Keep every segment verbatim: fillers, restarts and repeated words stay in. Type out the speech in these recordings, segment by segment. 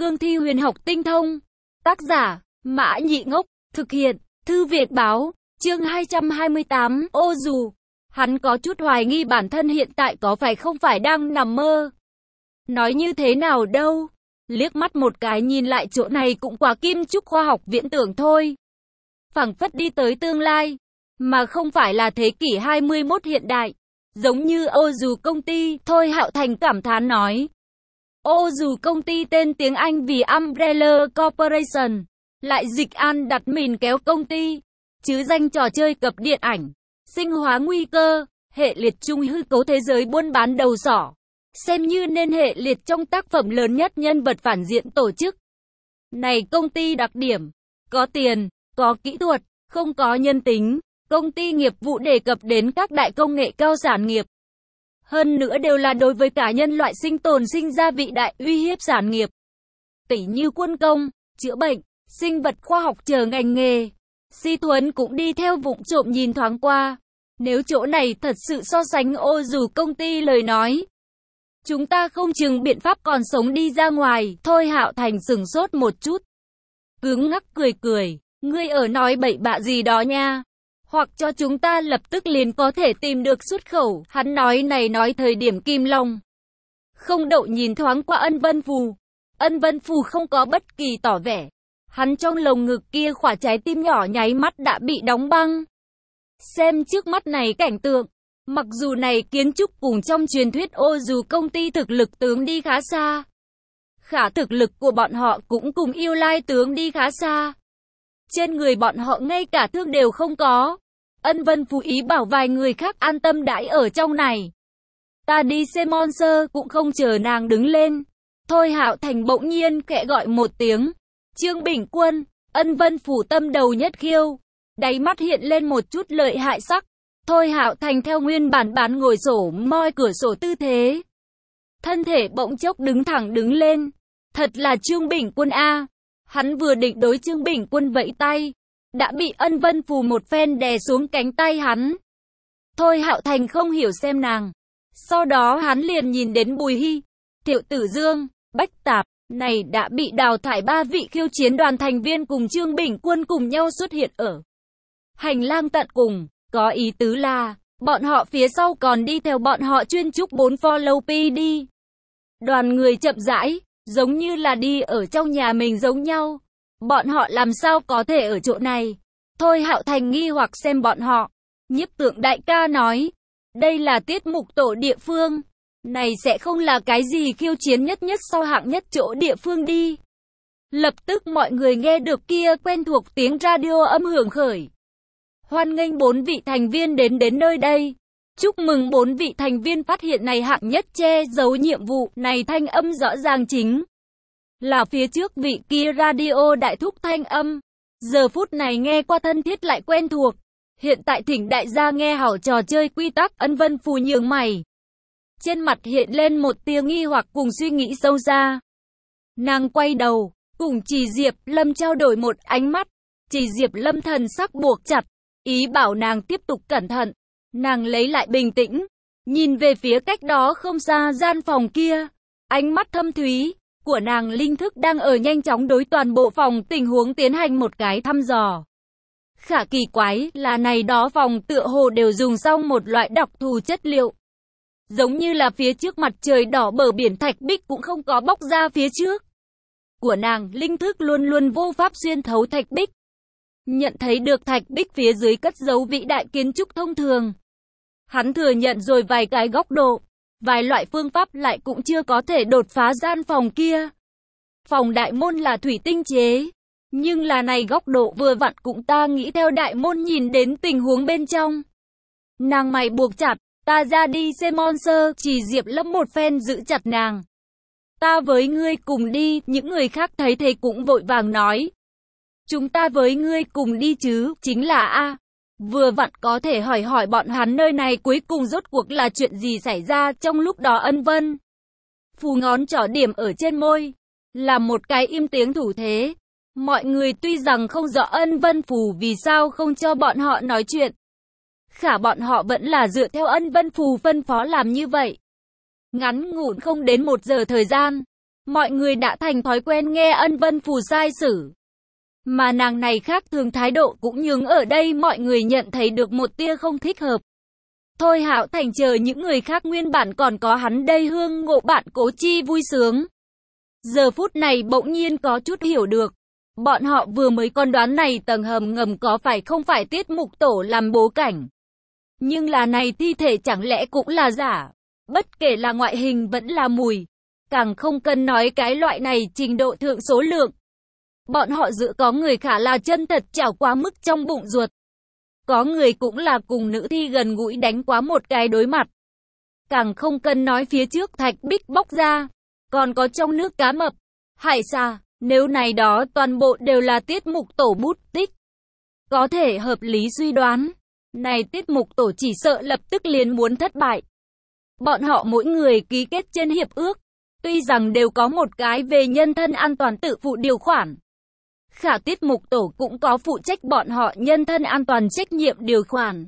cương thi huyền học tinh thông. Tác giả, Mã Nhị Ngốc, thực hiện, Thư Việt Báo, chương hai trăm hai mươi tám, ô dù. Hắn có chút hoài nghi bản thân hiện tại có phải không phải đang nằm mơ. Nói như thế nào đâu, liếc mắt một cái nhìn lại chỗ này cũng quá kim chúc khoa học viễn tưởng thôi. Phảng phất đi tới tương lai, mà không phải là thế kỷ hai mươi mốt hiện đại. Giống như ô dù công ty, Thôi Hạo Thành cảm thán nói. Ô dù công ty tên tiếng Anh vì Umbrella Corporation, lại dịch an đặt mìn kéo công ty, chứ danh trò chơi cập điện ảnh, sinh hóa nguy cơ, hệ liệt chung hư cấu thế giới buôn bán đầu sỏ. Xem như nên hệ liệt trong tác phẩm lớn nhất nhân vật phản diện tổ chức. Này công ty đặc điểm, có tiền, có kỹ thuật, không có nhân tính. Công ty nghiệp vụ đề cập đến các đại công nghệ cao sản nghiệp. Hơn nữa đều là đối với cả nhân loại sinh tồn sinh ra vị đại uy hiếp sản nghiệp. Tỉ như quân công, chữa bệnh, sinh vật khoa học chờ ngành nghề. Si Thuấn cũng đi theo vụng trộm nhìn thoáng qua. Nếu chỗ này thật sự so sánh ô dù công ty lời nói, chúng ta không chừng biện pháp còn sống đi ra ngoài. Thôi Hạo Thành sửng sốt một chút, cứng ngắc cười cười. Ngươi ở nói bậy bạ gì đó nha. Hoặc cho chúng ta lập tức liền có thể tìm được xuất khẩu. Hắn nói này nói thời điểm Kim Long không đậu nhìn thoáng qua Ân Vân Phù. Ân Vân Phù không có bất kỳ tỏ vẻ. Hắn trong lồng ngực kia khỏa trái tim nhỏ nháy mắt đã bị đóng băng. Xem trước mắt này cảnh tượng, mặc dù này kiến trúc cùng trong truyền thuyết ô dù công ty thực lực tướng đi khá xa, khả thực lực của bọn họ cũng cùng Yêu Lai tướng đi khá xa. Trên người bọn họ ngay cả thương đều không có. Ân Vân Phú ý bảo vài người khác an tâm đãi ở trong này. Ta đi xem Monster cũng không chờ nàng đứng lên. Thôi Hạo Thành bỗng nhiên khẽ gọi một tiếng. Trương Bình Quân. Ân Vân Phủ tâm đầu nhất khiêu, đáy mắt hiện lên một chút lợi hại sắc. Thôi Hạo Thành theo nguyên bản bán ngồi sổ moi cửa sổ tư thế, thân thể bỗng chốc đứng thẳng đứng lên. Thật là Trương Bình Quân a. Hắn vừa định đối Trương Bình Quân vẫy tay, đã bị Ân Vân Phù một phen đè xuống cánh tay hắn. Thôi Hạo Thành không hiểu xem nàng. Sau đó hắn liền nhìn đến Bùi Hy, Thiệu Tử Dương, Bách Tạp, này đã bị đào thải ba vị khiêu chiến đoàn thành viên cùng Trương Bình Quân cùng nhau xuất hiện ở hành lang tận cùng. Có ý tứ là, bọn họ phía sau còn đi theo bọn họ chuyên trúc bốn follow pê đê. Đoàn người chậm rãi, giống như là đi ở trong nhà mình giống nhau. Bọn họ làm sao có thể ở chỗ này? Thôi Hạo Thành nghi hoặc xem bọn họ. Nhiếp Tượng đại ca nói, đây là tiết mục tổ địa phương. Này sẽ không là cái gì khiêu chiến nhất nhất sau hạng nhất chỗ địa phương đi. Lập tức mọi người nghe được kia quen thuộc tiếng radio âm hưởng khởi. Hoan nghênh bốn vị thành viên đến đến nơi đây. Chúc mừng bốn vị thành viên phát hiện này hạng nhất che giấu nhiệm vụ. Này thanh âm rõ ràng chính là phía trước vị kia radio đại thúc thanh âm. Giờ phút này nghe qua thân thiết lại quen thuộc. Hiện tại thỉnh đại gia nghe hảo trò chơi quy tắc. Ân Vân Phù nhướng mày, trên mặt hiện lên một tia nghi hoặc cùng suy nghĩ sâu xa. Nàng quay đầu, cùng Trì Diệp Lâm trao đổi một ánh mắt. Trì Diệp Lâm thần sắc buộc chặt, ý bảo nàng tiếp tục cẩn thận. Nàng lấy lại bình tĩnh, nhìn về phía cách đó không xa gian phòng kia. Ánh mắt thâm thúy của nàng linh thức đang ở nhanh chóng đối toàn bộ phòng tình huống tiến hành một cái thăm dò. Khả kỳ quái là này đó phòng tựa hồ đều dùng xong một loại đặc thù chất liệu. Giống như là phía trước mặt trời đỏ bờ biển thạch bích cũng không có bóc ra phía trước. Của nàng linh thức luôn luôn vô pháp xuyên thấu thạch bích. Nhận thấy được thạch bích phía dưới cất giấu vĩ đại kiến trúc thông thường. Hắn thừa nhận rồi vài cái góc độ, vài loại phương pháp lại cũng chưa có thể đột phá gian phòng kia. Phòng đại môn là thủy tinh chế, nhưng là này góc độ vừa vặn cũng ta nghĩ theo đại môn nhìn đến tình huống bên trong. Nàng mày buộc chặt, ta ra đi xem Monster. Chỉ Diệp Lâm một phen giữ chặt nàng. Ta với ngươi cùng đi. Những người khác thấy thế cũng vội vàng nói, chúng ta với ngươi cùng đi chứ. Chính là a, vừa vặn có thể hỏi hỏi bọn hắn nơi này cuối cùng rốt cuộc là chuyện gì xảy ra. Trong lúc đó Ân Vân Phù ngón trỏ điểm ở trên môi, là một cái im tiếng thủ thế. Mọi người tuy rằng không rõ Ân Vân Phù vì sao không cho bọn họ nói chuyện, khả bọn họ vẫn là dựa theo Ân Vân Phù phân phó làm như vậy. Ngắn ngủn không đến một giờ thời gian, mọi người đã thành thói quen nghe Ân Vân Phù sai sử. Mà nàng này khác thường thái độ cũng nhưng ở đây mọi người nhận thấy được một tia không thích hợp. Thôi Hạo Thành chờ những người khác nguyên bản còn có hắn đây hương ngộ bạn Cố Chi vui sướng. Giờ phút này bỗng nhiên có chút hiểu được. Bọn họ vừa mới con đoán này tầng hầm ngầm có phải không phải Tiết Mục Tổ làm bố cảnh. Nhưng là này thi thể chẳng lẽ cũng là giả. Bất kể là ngoại hình vẫn là mùi. Càng không cần nói cái loại này trình độ thượng số lượng. Bọn họ dự có người khả là chân thật chảo quá mức trong bụng ruột. Có người cũng là cùng nữ thi gần gũi đánh quá một cái đối mặt. Càng không cần nói phía trước Thạch Bích bóc ra. Còn có trong nước cá mập, hải xa, nếu này đó toàn bộ đều là Tiết Mục Tổ bút tích. Có thể hợp lý suy đoán. Này Tiết Mục Tổ chỉ sợ lập tức liền muốn thất bại. Bọn họ mỗi người ký kết trên hiệp ước. Tuy rằng đều có một cái về nhân thân an toàn tự phụ điều khoản. Khả Tiết Mục Tổ cũng có phụ trách bọn họ nhân thân an toàn trách nhiệm điều khoản.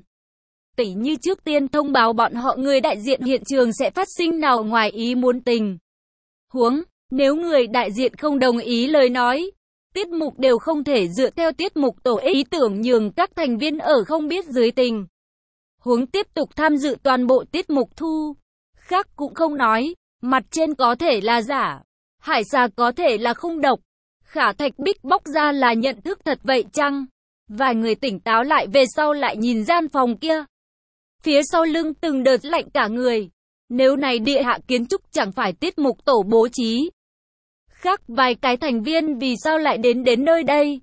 Tỉ như trước tiên thông báo bọn họ người đại diện hiện trường sẽ phát sinh nào ngoài ý muốn tình. Huống, nếu người đại diện không đồng ý lời nói, tiết mục đều không thể dựa theo Tiết Mục Tổ ý tưởng nhường các thành viên ở không biết dưới tình. Huống tiếp tục tham dự toàn bộ tiết mục thu. Khác cũng không nói, mặt trên có thể là giả, hải xà có thể là không độc. Khả Thạch Bích bóc ra là nhận thức thật vậy chăng? Vài người tỉnh táo lại về sau lại nhìn gian phòng kia. Phía sau lưng từng đợt lạnh cả người. Nếu này địa hạ kiến trúc chẳng phải Tiết Mục Tổ bố trí. Khác vài cái thành viên vì sao lại đến đến nơi đây?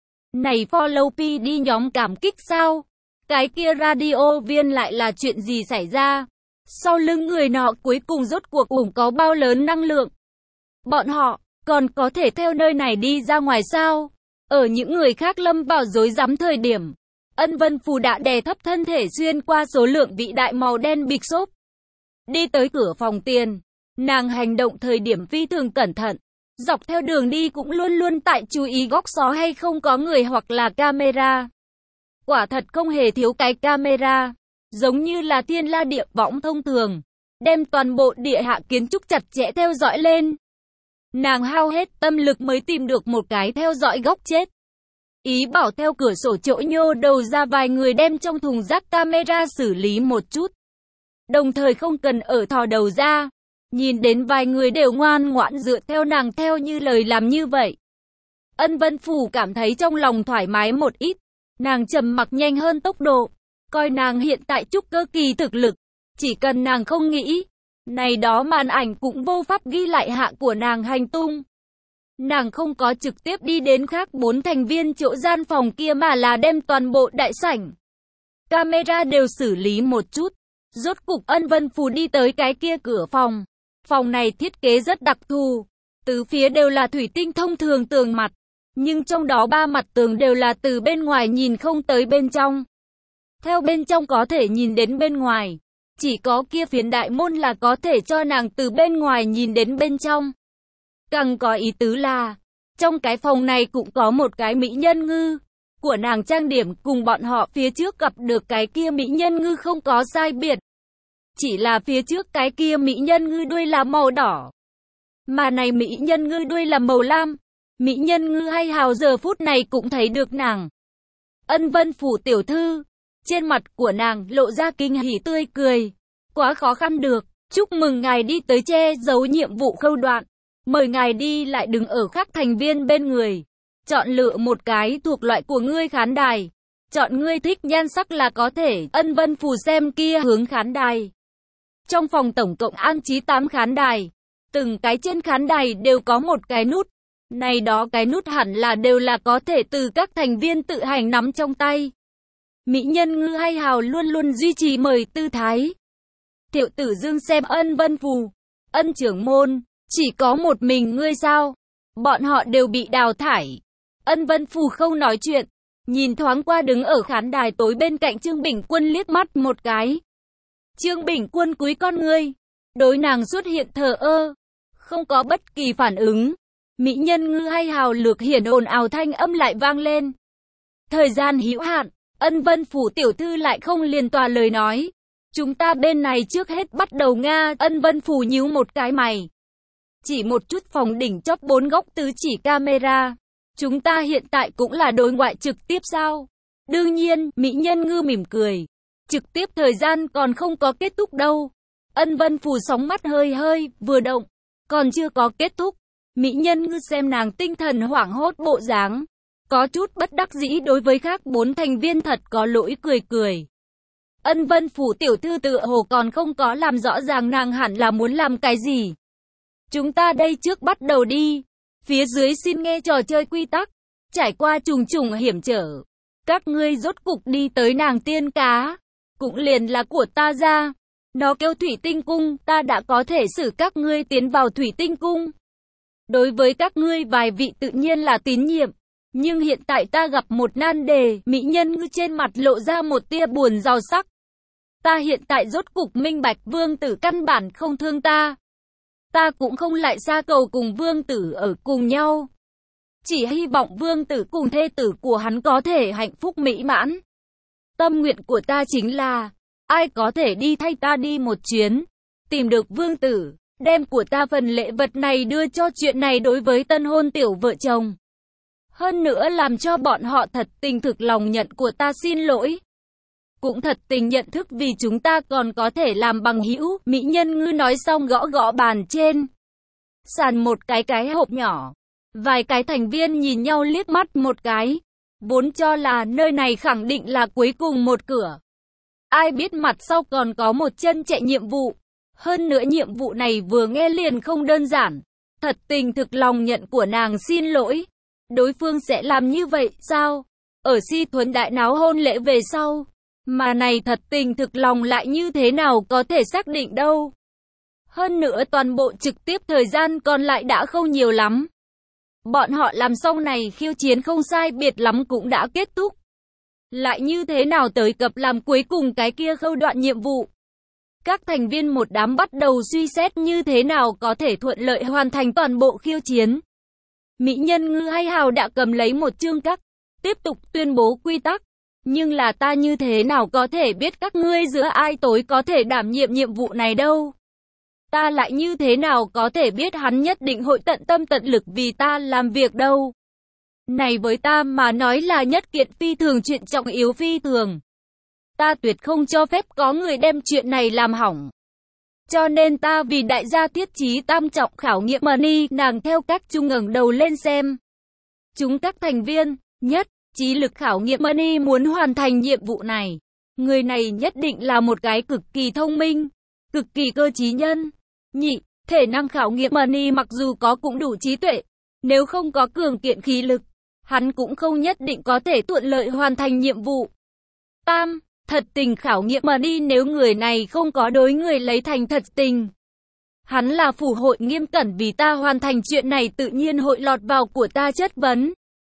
Này follow pê đi nhóm cảm kích sao? Cái kia radio viên lại là chuyện gì xảy ra? Sau lưng người nọ cuối cùng rốt cuộc ủng có bao lớn năng lượng? Bọn họ còn có thể theo nơi này đi ra ngoài sao? Ở những người khác lâm vào rối rắm thời điểm, Ân Vân Phù đã đè thấp thân thể xuyên qua số lượng vị đại màu đen bịch xốp. Đi tới cửa phòng tiền, nàng hành động thời điểm phi thường cẩn thận. Dọc theo đường đi cũng luôn luôn tại chú ý góc xó hay không có người hoặc là camera. Quả thật không hề thiếu cái camera, giống như là thiên la địa võng thông thường, đem toàn bộ địa hạ kiến trúc chặt chẽ theo dõi lên. Nàng hao hết tâm lực mới tìm được một cái theo dõi góc chết. Ý bảo theo cửa sổ chỗ nhô đầu ra vài người đem trong thùng rác camera xử lý một chút. Đồng thời không cần ở thò đầu ra. Nhìn đến vài người đều ngoan ngoãn dựa theo nàng theo như lời làm như vậy. Ân Vân Phù cảm thấy trong lòng thoải mái một ít. Nàng trầm mặc nhanh hơn tốc độ. Coi nàng hiện tại trúc cơ kỳ thực lực. Chỉ cần nàng không nghĩ. Này đó màn ảnh cũng vô pháp ghi lại hạ của nàng hành tung. Nàng không có trực tiếp đi đến khác bốn thành viên chỗ gian phòng kia mà là đem toàn bộ đại sảnh camera đều xử lý một chút. Rốt cục Ân Vân Phù đi tới cái kia cửa phòng. Phòng này thiết kế rất đặc thù. Tứ phía đều là thủy tinh thông thường tường mặt. Nhưng trong đó ba mặt tường đều là từ bên ngoài nhìn không tới bên trong. Theo bên trong có thể nhìn đến bên ngoài. Chỉ có kia phiến đại môn là có thể cho nàng từ bên ngoài nhìn đến bên trong. Càng có ý tứ là, trong cái phòng này cũng có một cái mỹ nhân ngư. Của nàng trang điểm cùng bọn họ phía trước gặp được cái kia mỹ nhân ngư không có sai biệt. Chỉ là phía trước cái kia mỹ nhân ngư đuôi là màu đỏ. Mà này mỹ nhân ngư đuôi là màu lam. Mỹ nhân ngư hay hào giờ phút này cũng thấy được nàng. Ân Vân Phù tiểu thư. Trên mặt của nàng lộ ra kinh hỉ tươi cười. Quá khó khăn được. Chúc mừng ngài đi tới che giấu nhiệm vụ khâu đoạn. Mời ngài đi lại đứng ở các thành viên bên người. Chọn lựa một cái thuộc loại của ngươi khán đài. Chọn ngươi thích nhan sắc là có thể. Ân Vân Phù xem kia hướng khán đài. Trong phòng tổng cộng an trí tám khán đài. Từng cái trên khán đài đều có một cái nút. Này đó cái nút hẳn là đều là có thể từ các thành viên tự hành nắm trong tay. Mỹ nhân ngư hay hào luôn luôn duy trì mời tư thái. Thiệu Tử Dương xem Ân Vân Phù. Ân trưởng môn, chỉ có một mình ngươi sao? Bọn họ đều bị đào thải. Ân Vân Phù không nói chuyện. Nhìn thoáng qua đứng ở khán đài tối bên cạnh Trương Bình Quân liếc mắt một cái. Trương Bình Quân cúi con ngươi. Đối nàng xuất hiện thờ ơ. Không có bất kỳ phản ứng. Mỹ nhân ngư hay hào lược hiển ồn ào thanh âm lại vang lên. Thời gian hữu hạn. Ân Vân Phù tiểu thư lại không liền tòa lời nói. Chúng ta bên này trước hết bắt đầu Nga. Ân Vân Phù nhíu một cái mày. chỉ một chút phòng đỉnh chóp bốn góc tứ chỉ camera. Chúng ta hiện tại cũng là đối ngoại trực tiếp sao? Đương nhiên, Mỹ Nhân Ngư mỉm cười. Trực tiếp thời gian còn không có kết thúc đâu. Ân Vân Phù sóng mắt hơi hơi, vừa động. Còn chưa có kết thúc. Mỹ Nhân Ngư xem nàng tinh thần hoảng hốt bộ dáng. Có chút bất đắc dĩ đối với khác bốn thành viên thật có lỗi cười cười. Ân Vân Phủ tiểu thư tự hồ còn không có làm rõ ràng nàng hẳn là muốn làm cái gì. Chúng ta đây trước bắt đầu đi. Phía dưới xin nghe trò chơi quy tắc. Trải qua trùng trùng hiểm trở. Các ngươi rốt cục đi tới nàng tiên cá. Cũng liền là của ta ra. Nó kêu thủy tinh cung, ta đã có thể xử các ngươi tiến vào thủy tinh cung. Đối với các ngươi vài vị tự nhiên là tín nhiệm. Nhưng hiện tại ta gặp một nan đề, Mỹ Nhân Ngư trên mặt lộ ra một tia buồn rào sắc. Ta hiện tại rốt cục minh bạch vương tử căn bản không thương ta. Ta cũng không lại xa cầu cùng vương tử ở cùng nhau. Chỉ hy vọng vương tử cùng thê tử của hắn có thể hạnh phúc mỹ mãn. Tâm nguyện của ta chính là, ai có thể đi thay ta đi một chuyến, tìm được vương tử, đem của ta phần lễ vật này đưa cho chuyện này đối với tân hôn tiểu vợ chồng. Hơn nữa làm cho bọn họ thật tình thực lòng nhận của ta xin lỗi. Cũng thật tình nhận thức vì chúng ta còn có thể làm bằng hữu. Mỹ Nhân Ngư nói xong gõ gõ bàn trên sàn một cái cái hộp nhỏ. Vài cái thành viên nhìn nhau liếc mắt một cái. Vốn cho là nơi này khẳng định là cuối cùng một cửa. Ai biết mặt sau còn có một chân chạy nhiệm vụ. Hơn nữa nhiệm vụ này vừa nghe liền không đơn giản. Thật tình thực lòng nhận của nàng xin lỗi. Đối phương sẽ làm như vậy sao? Ở Si Thuấn đại náo hôn lễ về sau. Mà này thật tình thực lòng lại như thế nào có thể xác định đâu. Hơn nữa toàn bộ trực tiếp thời gian còn lại đã không nhiều lắm. Bọn họ làm xong này khiêu chiến không sai biệt lắm cũng đã kết thúc. Lại như thế nào tới cập làm cuối cùng cái kia khâu đoạn nhiệm vụ. Các thành viên một đám bắt đầu suy xét như thế nào có thể thuận lợi hoàn thành toàn bộ khiêu chiến. Mỹ Nhân Ngư hay hào đã cầm lấy một chương các, tiếp tục tuyên bố quy tắc. Nhưng là ta như thế nào có thể biết các ngươi giữa ai tối có thể đảm nhiệm nhiệm vụ này đâu. Ta lại như thế nào có thể biết hắn nhất định hội tận tâm tận lực vì ta làm việc đâu. Này với ta mà nói là nhất kiện phi thường chuyện trọng yếu phi thường. Ta tuyệt không cho phép có người đem chuyện này làm hỏng. Cho nên ta vì đại gia thiết chí tam trọng khảo nghiệm money, nàng theo các trung ngẩng đầu lên xem. Chúng các thành viên, nhất, chí lực khảo nghiệm money muốn hoàn thành nhiệm vụ này. Người này nhất định là một cái cực kỳ thông minh, cực kỳ cơ trí nhân. Nhị, thể năng khảo nghiệm money mặc dù có cũng đủ trí tuệ. Nếu không có cường kiện khí lực, hắn cũng không nhất định có thể thuận lợi hoàn thành nhiệm vụ. Tam, thật tình khảo nghiệm money nếu người này không có đối người lấy thành thật tình. Hắn là phủ hội nghiêm cẩn vì ta hoàn thành chuyện này tự nhiên hội lọt vào của ta chất vấn.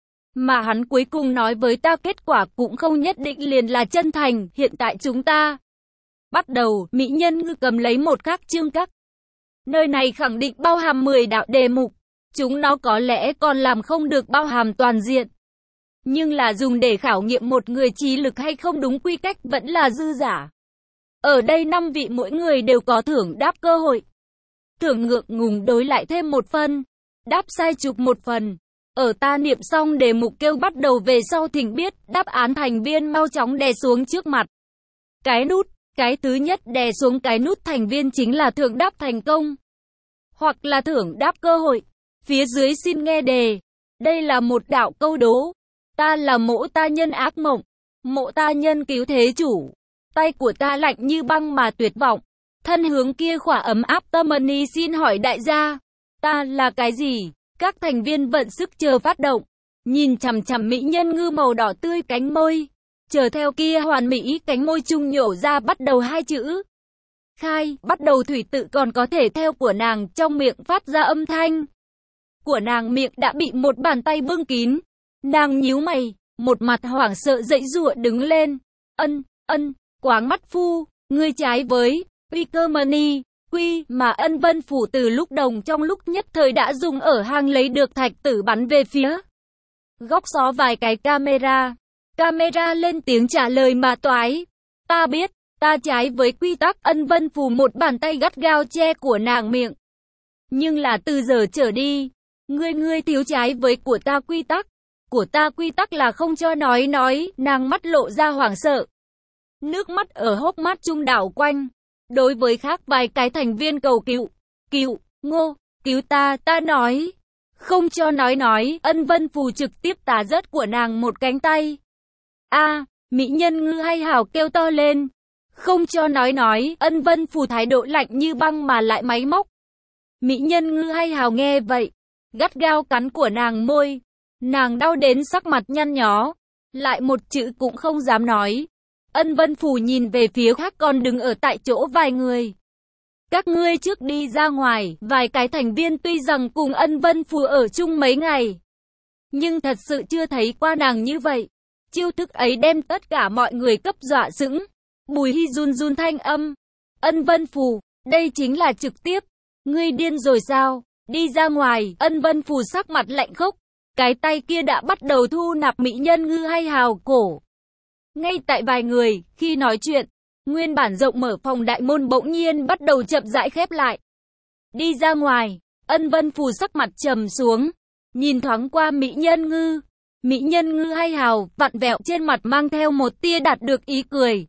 Mà hắn cuối cùng nói với ta kết quả cũng không nhất định liền là chân thành. Hiện tại chúng ta bắt đầu. Mỹ Nhân Ngư cầm lấy một khắc chương các. Nơi này khẳng định bao hàm mười đạo đề mục. Chúng nó có lẽ còn làm không được bao hàm toàn diện. Nhưng là dùng để khảo nghiệm một người trí lực hay không đúng quy cách vẫn là dư giả. Ở đây năm vị mỗi người đều có thưởng đáp cơ hội. Thưởng ngượng ngùng đối lại thêm một phần. Đáp sai chụp một phần. Ở ta niệm xong đề mục kêu bắt đầu về sau thỉnh biết đáp án thành viên mau chóng đè xuống trước mặt. Cái nút, cái thứ nhất đè xuống cái nút thành viên chính là thưởng đáp thành công. Hoặc là thưởng đáp cơ hội. Phía dưới xin nghe đề. Đây là một đạo câu đố. Ta là mộ ta nhân ác mộng. Mộ ta nhân cứu thế chủ. Tay của ta lạnh như băng mà tuyệt vọng. Thân hướng kia khỏa ấm áp tâm money xin hỏi đại gia. Ta là cái gì? Các thành viên vận sức chờ phát động. Nhìn chằm chằm Mỹ Nhân Ngư màu đỏ tươi cánh môi. Chờ theo kia hoàn mỹ cánh môi trung nhổ ra bắt đầu hai chữ. Khai, bắt đầu thủy tự còn có thể theo của nàng trong miệng phát ra âm thanh. Của nàng miệng đã bị một bàn tay bưng kín. Nàng nhíu mày, một mặt hoảng sợ dãy giụa đứng lên. Ân, ân, quáng mắt phu, ngươi trái với, quy cơ money, quy mà Ân Vân Phủ từ lúc đồng trong lúc nhất thời đã dùng ở hang lấy được thạch tử bắn về phía. Góc xó vài cái camera. Camera lên tiếng trả lời mà toái. Ta biết, ta trái với quy tắc. Ân Vân Phủ một bàn tay gắt gao che của nàng miệng. Nhưng là từ giờ trở đi, ngươi ngươi thiếu trái với của ta quy tắc. Của ta quy tắc là không cho nói nói, nàng mắt lộ ra hoảng sợ. Nước mắt ở hốc mắt trung đảo quanh. Đối với khác vài cái thành viên cầu cứu, cứu, Ngô, cứu ta, ta nói. Không cho nói nói, Ân Vân Phù trực tiếp tả rớt của nàng một cánh tay. A, mỹ nhân ngư hay hào kêu to lên. Không cho nói nói, Ân Vân Phù thái độ lạnh như băng mà lại máy móc. Mỹ nhân ngư hay hào nghe vậy, gắt gao cắn của nàng môi. Nàng đau đến sắc mặt nhăn nhó, lại một chữ cũng không dám nói. Ân Vân Phù nhìn về phía khác còn đứng ở tại chỗ vài người. Các ngươi trước đi ra ngoài, vài cái thành viên tuy rằng cùng Ân Vân Phù ở chung mấy ngày, nhưng thật sự chưa thấy qua nàng như vậy. Chiêu thức ấy đem tất cả mọi người cấp dọa sững. Bùi Hy run run thanh âm. Ân Vân Phù, đây chính là trực tiếp. Ngươi điên rồi sao? Đi ra ngoài, Ân Vân Phù sắc mặt lạnh khốc. Cái tay kia đã bắt đầu thu nạp mỹ nhân ngư hay hào cổ. Ngay tại vài người, khi nói chuyện, nguyên bản rộng mở phòng đại môn bỗng nhiên bắt đầu chậm rãi khép lại. Đi ra ngoài, Ân Vân Phù sắc mặt trầm xuống, nhìn thoáng qua mỹ nhân ngư. Mỹ nhân ngư hay hào, vặn vẹo trên mặt mang theo một tia đạt được ý cười.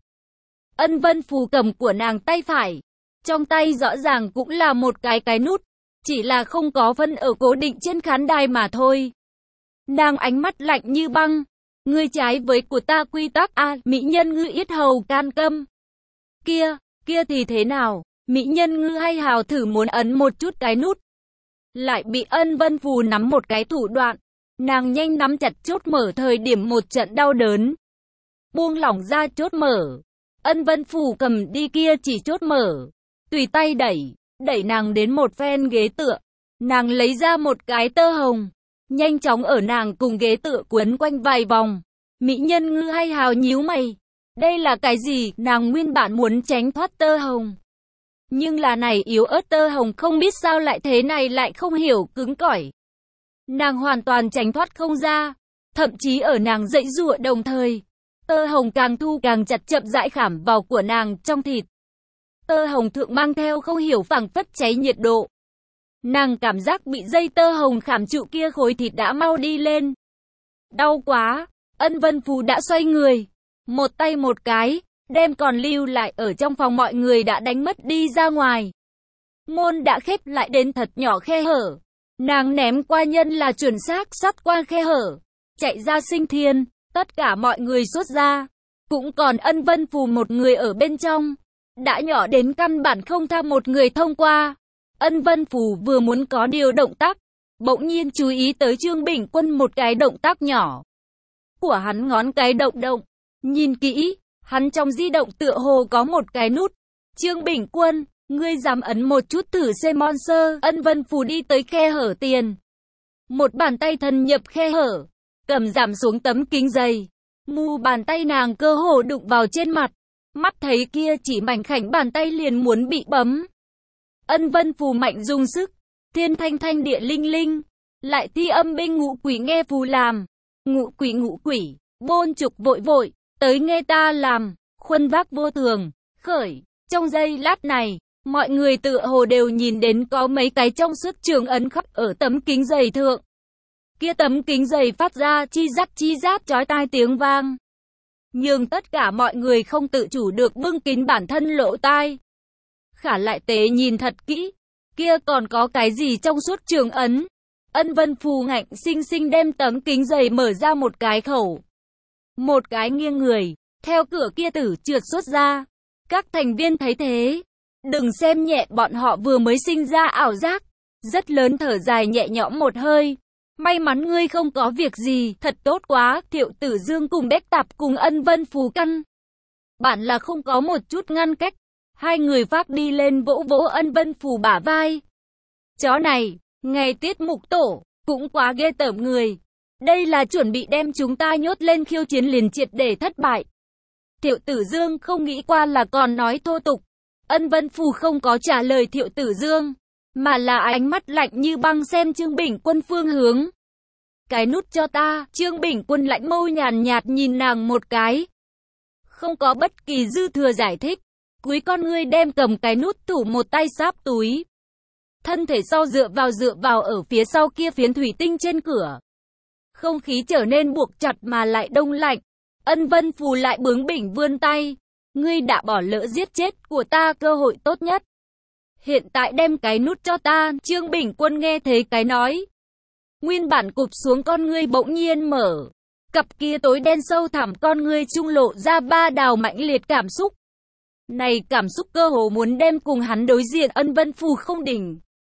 Ân Vân Phù cầm của nàng tay phải, trong tay rõ ràng cũng là một cái cái nút, chỉ là không có phân ở cố định trên khán đài mà thôi. Nàng ánh mắt lạnh như băng. Ngươi trái với của ta quy tắc a, à, mỹ nhân ngư yết hầu can câm. Kia, kia thì thế nào? Mỹ nhân ngư hay hào thử muốn ấn một chút cái nút, lại bị Ân Vân Phù nắm một cái thủ đoạn. Nàng nhanh nắm chặt chốt mở thời điểm một trận đau đớn. Buông lỏng ra chốt mở. Ân Vân Phù cầm đi kia chỉ chốt mở. Tùy tay đẩy, đẩy nàng đến một phen ghế tựa. Nàng lấy ra một cái tơ hồng. Nhanh chóng ở nàng cùng ghế tựa quấn quanh vài vòng. Mỹ nhân ngư hay hào nhíu mày. Đây là cái gì? Nàng nguyên bản muốn tránh thoát tơ hồng. Nhưng là này yếu ớt tơ hồng không biết sao lại thế này lại không hiểu cứng cỏi. Nàng hoàn toàn tránh thoát không ra. Thậm chí ở nàng dãy giụa đồng thời, tơ hồng càng thu càng chặt chậm rãi khảm vào của nàng trong thịt. Tơ hồng thượng mang theo không hiểu phảng phất cháy nhiệt độ. Nàng cảm giác bị dây tơ hồng khảm trụ kia khối thịt đã mau đi lên. Đau quá, Ân Vân Phù đã xoay người. Một tay một cái, đem còn lưu lại ở trong phòng mọi người đã đánh mất đi ra ngoài. Môn đã khép lại đến thật nhỏ khe hở. Nàng ném qua nhân là chuẩn xác sát qua khe hở. Chạy ra sinh thiên, tất cả mọi người xuất ra. Cũng còn Ân Vân Phù một người ở bên trong. Đã nhỏ đến căn bản không tha một người thông qua. Ân Vân Phù vừa muốn có điều động tác, bỗng nhiên chú ý tới Trương Bình Quân một cái động tác nhỏ của hắn ngón cái động động. Nhìn kỹ, hắn trong di động tựa hồ có một cái nút. Trương Bình Quân, ngươi dám ấn một chút thử xem monster. Ân Vân Phù đi tới khe hở tiền. Một bàn tay thần nhập khe hở, cầm giảm xuống tấm kính dày. Mu bàn tay nàng cơ hồ đụng vào trên mặt. Mắt thấy kia chỉ mảnh khảnh bàn tay liền muốn bị bấm. Ân Vân Phù mạnh dùng sức, thiên thanh thanh địa linh linh, lại thi âm binh ngũ quỷ nghe phù làm. Ngũ quỷ ngũ quỷ, bôn trục vội vội, tới nghe ta làm, khuân vác vô thường, khởi. Trong giây lát này, mọi người tựa hồ đều nhìn đến có mấy cái trong suốt trường ấn khắp ở tấm kính dày thượng. Kia tấm kính dày phát ra chi rắt chi rát chói tai tiếng vang. Nhưng tất cả mọi người không tự chủ được bưng kín bản thân lỗ tai. Khả lại tế nhìn thật kỹ, kia còn có cái gì trong suốt trường ấn. Ân Vân Phù ngạnh sinh sinh đem tấm kính dày mở ra một cái khẩu. Một cái nghiêng người, theo cửa kia tử trượt xuất ra. Các thành viên thấy thế, đừng xem nhẹ bọn họ vừa mới sinh ra ảo giác. Rất lớn thở dài nhẹ nhõm một hơi. May mắn ngươi không có việc gì, thật tốt quá. Thiệu Tử Dương cùng Bách Tạp cùng Ân Vân Phù căn bản là không có một chút ngăn cách. Hai người phát đi lên vỗ vỗ Ân Vân Phù bả vai. Chó này, ngày tiết mục tổ, cũng quá ghê tởm người. Đây là chuẩn bị đem chúng ta nhốt lên khiêu chiến liền triệt để thất bại. Thiệu Tử Dương không nghĩ qua là còn nói thô tục. Ân Vân Phù không có trả lời Thiệu Tử Dương, mà là ánh mắt lạnh như băng xem Trương Bình Quân phương hướng. Cái nút cho ta. Trương Bình Quân lạnh mâu nhàn nhạt nhìn nàng một cái. Không có bất kỳ dư thừa giải thích. Cúi con ngươi đem cầm cái nút thủ một tay sáp túi. thân thể sau dựa vào dựa vào ở phía sau kia phiến thủy tinh trên cửa. Không khí trở nên buộc chặt mà lại đông lạnh. Ân Vân Phù lại bướng bỉnh vươn tay. Ngươi đã bỏ lỡ giết chết của ta cơ hội tốt nhất. Hiện tại đem cái nút cho ta. Trương Bình Quân nghe thấy cái nói. Nguyên bản cụp xuống con ngươi bỗng nhiên mở. Cặp kia tối đen sâu thẳm con ngươi trung lộ ra ba đào mãnh liệt cảm xúc. Này cảm xúc cơ hồ muốn đem cùng hắn đối diện. Ân Vân Phù không đỉnh.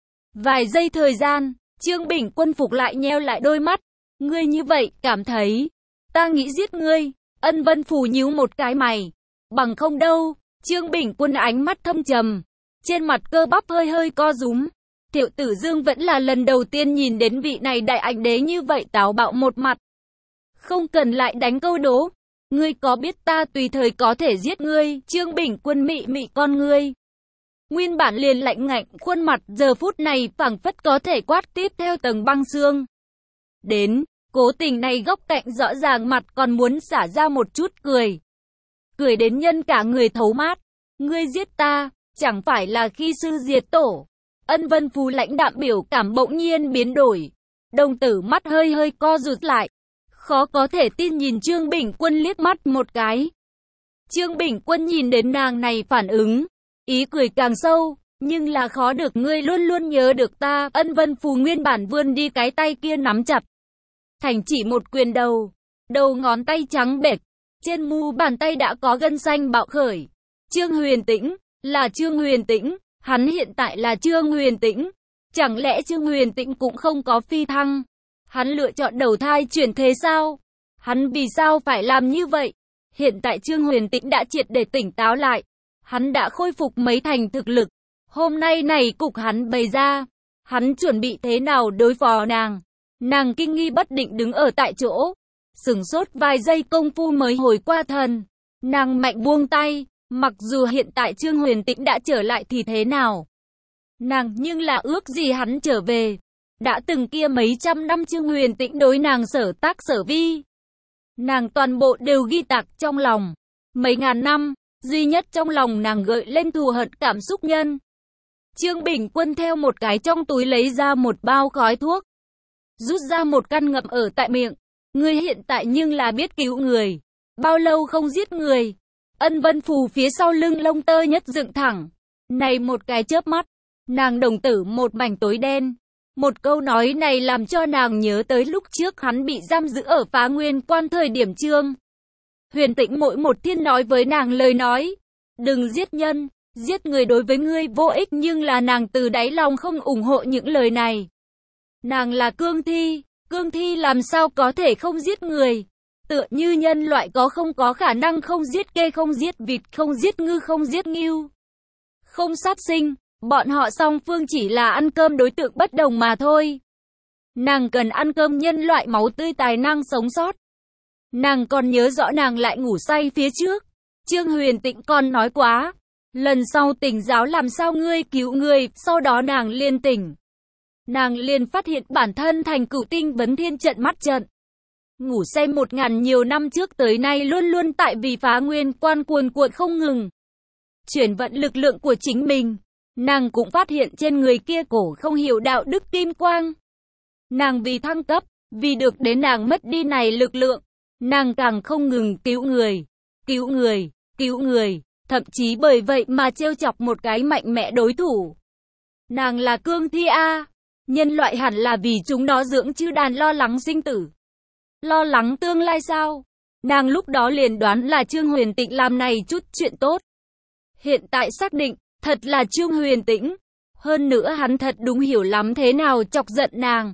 Vài giây thời gian, Trương Bình Quân phục lại nheo lại đôi mắt. Ngươi như vậy, cảm thấy, ta nghĩ giết ngươi. Ân Vân Phù nhíu một cái mày. Bằng không đâu. Trương Bình Quân ánh mắt thâm trầm. Trên mặt cơ bắp hơi hơi co rúm. Tiểu Tử Dương vẫn là lần đầu tiên nhìn đến vị này đại ảnh đế như vậy táo bạo một mặt. Không cần lại đánh câu đố. Ngươi có biết ta tùy thời có thể giết ngươi. Trương Bình Quân mị mị con ngươi. Nguyên bản liền lạnh ngạnh, khuôn mặt giờ phút này phảng phất có thể quát tiếp theo tầng băng xương. Đến, cố tình này góc cạnh rõ ràng mặt còn muốn xả ra một chút cười. Cười đến nhân cả người thấu mát. Ngươi giết ta, chẳng phải là khi sư diệt tổ. Ân Vân Phù lãnh đạm biểu cảm bỗng nhiên biến đổi. Đồng tử mắt hơi hơi co rụt lại. Khó có thể tin nhìn Trương Bình Quân liếc mắt một cái. Trương Bình Quân nhìn đến nàng này phản ứng. Ý cười càng sâu, nhưng là khó được ngươi luôn luôn nhớ được ta. Ân Vân Phù nguyên bản vươn đi cái tay kia nắm chặt. Thành chỉ một quyền đầu. Đầu ngón tay trắng bệch. Trên mu bàn tay đã có gân xanh bạo khởi. Trương Huyền Tĩnh, là Trương Huyền Tĩnh. Hắn hiện tại là Trương Huyền Tĩnh. Chẳng lẽ Trương Huyền Tĩnh cũng không có phi thăng? Hắn lựa chọn đầu thai chuyển thế sao? Hắn vì sao phải làm như vậy? Hiện tại Trương Huyền Tĩnh đã triệt để tỉnh táo lại. Hắn đã khôi phục mấy thành thực lực. Hôm nay này cục hắn bày ra. Hắn chuẩn bị thế nào đối phó nàng? Nàng kinh nghi bất định đứng ở tại chỗ. Sửng sốt vài giây công phu mới hồi qua thần. Nàng mạnh buông tay. Mặc dù hiện tại Trương Huyền Tĩnh đã trở lại thì thế nào? Nàng nhưng là ước gì hắn trở về. Đã từng kia mấy trăm năm Trương Huyền Tĩnh đối nàng sở tác sở vi. Nàng toàn bộ đều ghi tạc trong lòng. Mấy ngàn năm, duy nhất trong lòng nàng gợi lên thù hận cảm xúc nhân. Trương Bình Quân theo một cái trong túi lấy ra một bao khói thuốc. Rút ra một căn ngậm ở tại miệng. Ngươi hiện tại nhưng là biết cứu người. Bao lâu không giết người. Ân Vân Phù phía sau lưng lông tơ nhất dựng thẳng. Này một cái chớp mắt. Nàng đồng tử một mảnh tối đen. Một câu nói này làm cho nàng nhớ tới lúc trước hắn bị giam giữ ở Phá Nguyên Quan thời điểm Trương Huyền Tĩnh mỗi một thiên nói với nàng lời nói. Đừng giết nhân, giết người đối với ngươi vô ích, nhưng là nàng từ đáy lòng không ủng hộ những lời này. Nàng là cương thi, cương thi làm sao có thể không giết người. Tựa như nhân loại có không có khả năng không giết kê, không giết vịt, không giết ngư, không giết ngưu. Không sát sinh. Bọn họ song phương chỉ là ăn cơm đối tượng bất đồng mà thôi. Nàng cần ăn cơm nhân loại máu tươi tài năng sống sót. Nàng còn nhớ rõ nàng lại ngủ say phía trước. Trương Huyền Tĩnh còn nói quá. Lần sau tỉnh giáo làm sao ngươi cứu người, sau đó nàng liên tỉnh. Nàng liền phát hiện bản thân thành Cửu Tinh Vấn Thiên trận mắt trận. Ngủ say một ngàn nhiều năm trước tới nay luôn luôn tại vì Phá Nguyên Quan cuồn cuộn không ngừng. Chuyển vận lực lượng của chính mình. Nàng cũng phát hiện trên người kia cổ không hiểu đạo đức kim quang. Nàng vì thăng cấp, vì được đến nàng mất đi này lực lượng. Nàng càng không ngừng cứu người, cứu người, cứu người. Thậm chí bởi vậy mà trêu chọc một cái mạnh mẽ đối thủ. Nàng là cương thi A. Nhân loại hẳn là vì chúng nó dưỡng chư đàn lo lắng sinh tử. Lo lắng tương lai sao? Nàng lúc đó liền đoán là Trương Huyền Tĩnh làm này chút chuyện tốt. Hiện tại xác định. Thật là Trương Huyền Tĩnh. Hơn nữa hắn thật đúng hiểu lắm thế nào chọc giận nàng.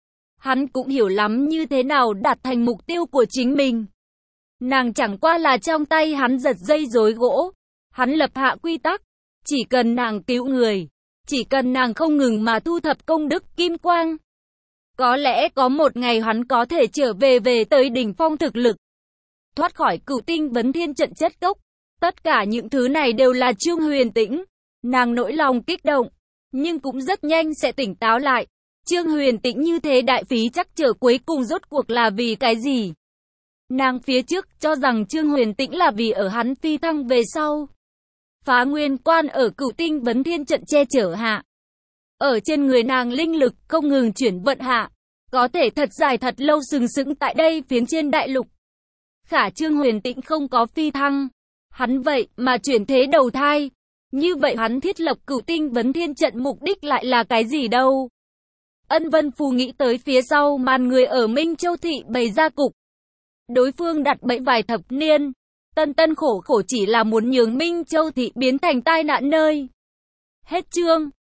Hắn cũng hiểu lắm như thế nào đạt thành mục tiêu của chính mình. Nàng chẳng qua là trong tay hắn giật dây rối gỗ. Hắn lập hạ quy tắc. Chỉ cần nàng cứu người. Chỉ cần nàng không ngừng mà thu thập công đức kim quang. Có lẽ có một ngày hắn có thể trở về về tới đỉnh phong thực lực. Thoát khỏi Cửu Tinh Vấn Thiên trận chất cốc. Tất cả những thứ này đều là Trương Huyền Tĩnh. Nàng nỗi lòng kích động, nhưng cũng rất nhanh sẽ tỉnh táo lại. Trương Huyền Tĩnh như thế đại phí chắc trở cuối cùng rốt cuộc là vì cái gì? Nàng phía trước cho rằng Trương Huyền Tĩnh là vì ở hắn phi thăng về sau. Phá Nguyên Quan ở Cửu Tinh Vấn Thiên trận che chở hạ. Ở trên người nàng linh lực không ngừng chuyển vận hạ, có thể thật dài thật lâu sừng sững tại đây phiến trên đại lục. Khả Trương Huyền Tĩnh không có phi thăng, hắn vậy mà chuyển thế đầu thai. Như vậy hắn thiết lập Cửu Tinh Vấn Thiên trận mục đích lại là cái gì đâu? Ân Vân Phù nghĩ tới phía sau màn người ở Minh Châu Thị bày ra cục. Đối phương đặt bẫy vài thập niên, tân tân khổ khổ chỉ là muốn nhường Minh Châu Thị biến thành tai nạn nơi. Hết chương.